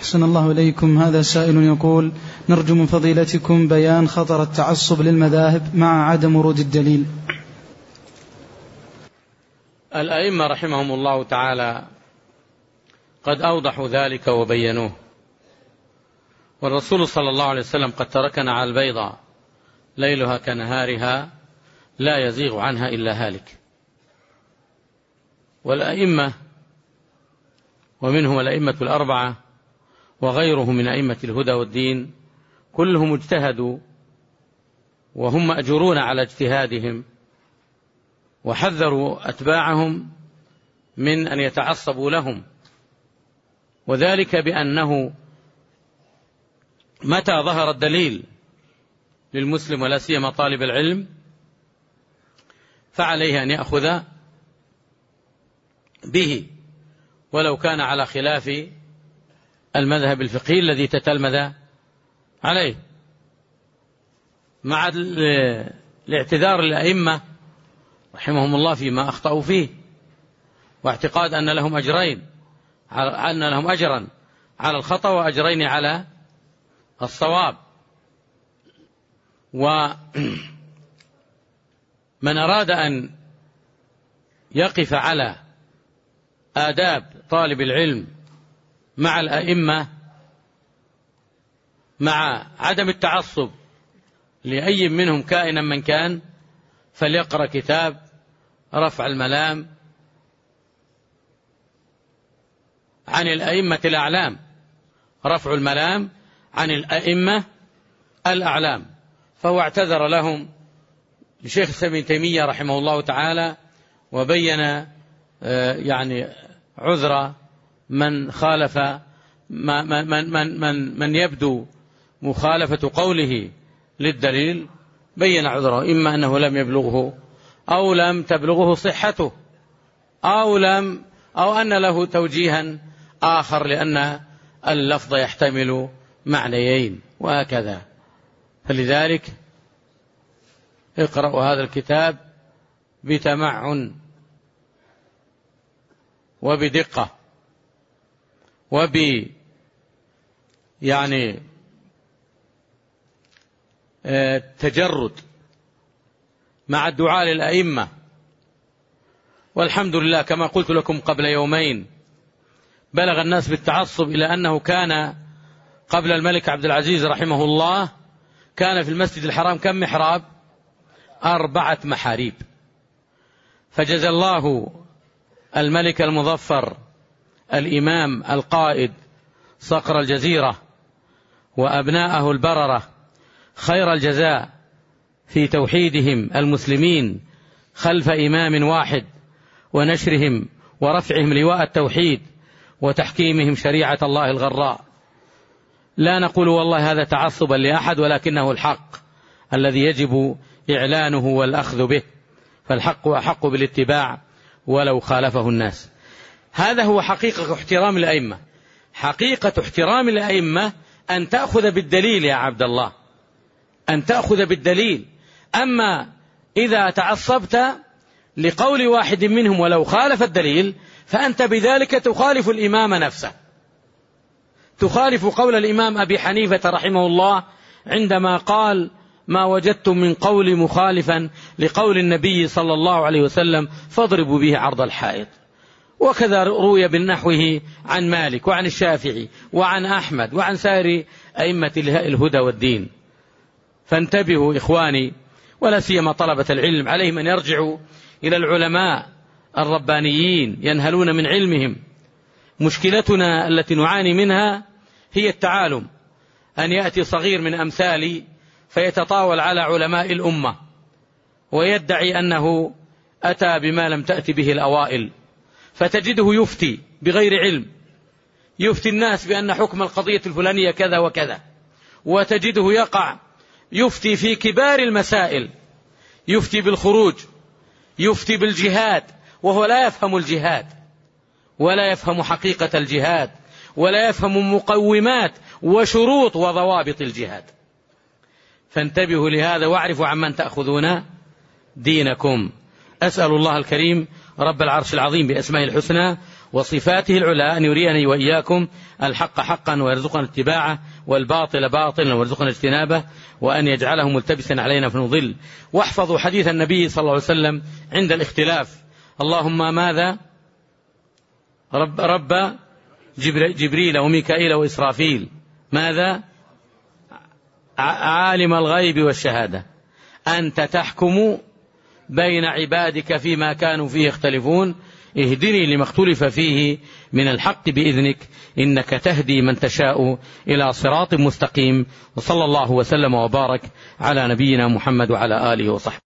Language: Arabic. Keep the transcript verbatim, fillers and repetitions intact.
أحسن الله إليكم. هذا سائل يقول: نرجو من فضيلتكم بيان خطر التعصب للمذاهب مع عدم ورود الدليل. الأئمة رحمهم الله تعالى قد أوضحوا ذلك وبينوه، والرسول صلى الله عليه وسلم قد تركنا على البيضاء ليلها كنهارها لا يزيغ عنها إلا هالك. والأئمة ومنهم الأئمة الأربعة وغيرهم من أئمة الهدى والدين كلهم اجتهدوا وهم مأجورون على اجتهادهم، وحذروا أتباعهم من أن يتعصبوا لهم، وذلك بأنه متى ظهر الدليل للمسلم ولا سيما طالب العلم فعليه أن يأخذ به ولو كان على خلاف المذهب الفقهي الذي تتلمذ عليه، مع الاعتذار للأئمة رحمهم الله فيما أخطأوا فيه، واعتقاد أن لهم أجرين، أن لهم أجرا على الخطأ وأجرين على الصواب. ومن أراد أن يقف على آداب طالب العلم مع الأئمة مع عدم التعصب لأي منهم كائنا من كان فليقرأ كتاب رفع الملام عن الأئمة الأعلام، رفع الملام عن الأئمة الأعلام. فهو اعتذر لهم الشيخ ابن تيمية رحمه الله تعالى وبين يعني عذر من خالف من, من, من, من, من يبدو مخالفة قوله للدليل، بين عذره، إما أنه لم يبلغه أو لم تبلغه صحته أو لم أو أن له توجيها آخر لأن اللفظ يحتمل معنيين وهكذا. فلذلك اقرأوا هذا الكتاب بتمعن وبدقة وب يعني تجرد مع الدعاء للأئمة. والحمد لله كما قلت لكم قبل يومين بلغ الناس بالتعصب إلى أنه كان قبل الملك عبد العزيز رحمه الله كان في المسجد الحرام كم محراب؟ أربعة محاريب. فجزى الله الملك المظفر الإمام القائد صقر الجزيرة وأبناءه البررة خير الجزاء في توحيدهم المسلمين خلف إمام واحد ونشرهم ورفعهم لواء التوحيد وتحكيمهم شريعة الله الغراء. لا نقول والله هذا تعصبا لأحد، ولكنه الحق الذي يجب إعلانه والأخذ به، فالحق أحق بالاتباع ولو خالفه الناس. هذا هو حقيقة احترام الأئمة. حقيقة احترام الأئمة أن تأخذ بالدليل يا عبد الله، أن تأخذ بالدليل. أما إذا تعصبت لقول واحد منهم ولو خالف الدليل فأنت بذلك تخالف الإمام نفسه، تخالف قول الإمام أبي حنيفة رحمه الله عندما قال: ما وجدتم من قول مخالفا لقول النبي صلى الله عليه وسلم فاضربوا به عرض الحائط. وكذا روي بالنحوه عن مالك وعن الشافعي وعن أحمد وعن سائر أئمة الهدى والدين. فانتبهوا إخواني، ولا سيما طلبة العلم، عليهم أن يرجعوا إلى العلماء الربانيين ينهلون من علمهم. مشكلتنا التي نعاني منها هي التعالم، أن يأتي صغير من أمثالي فيتطاول على علماء الأمة ويدعي أنه أتى بما لم تأتي به الأوائل، فتجده يفتي بغير علم، يفتي الناس بأن حكم القضية الفلانية كذا وكذا، وتجده يقع يفتي في كبار المسائل، يفتي بالخروج، يفتي بالجهاد، وهو لا يفهم الجهاد ولا يفهم حقيقة الجهاد ولا يفهم مقومات وشروط وضوابط الجهاد. فانتبهوا لهذا واعرفوا عمن تأخذون دينكم. أسأل الله الكريم رب العرش العظيم بأسمائه الحسنى وصفاته العلى أن يريني وإياكم الحق حقا ويرزقنا اتباعه والباطل باطلا ويرزقنا اجتنابه وأن يجعله ملتبسا علينا فنضل. واحفظوا حديث النبي صلى الله عليه وسلم عند الاختلاف: اللهم ماذا رب, رب جبريل وميكائيل وإسرافيل، ماذا عالم الغيب والشهادة، أنت تحكم بين عبادك فيما كانوا فيه يختلفون، اهدني لما اختلف فيه من الحق بإذنك إنك تهدي من تشاء إلى صراط مستقيم. وصلى الله وسلم وبارك على نبينا محمد وعلى آله وصحبه.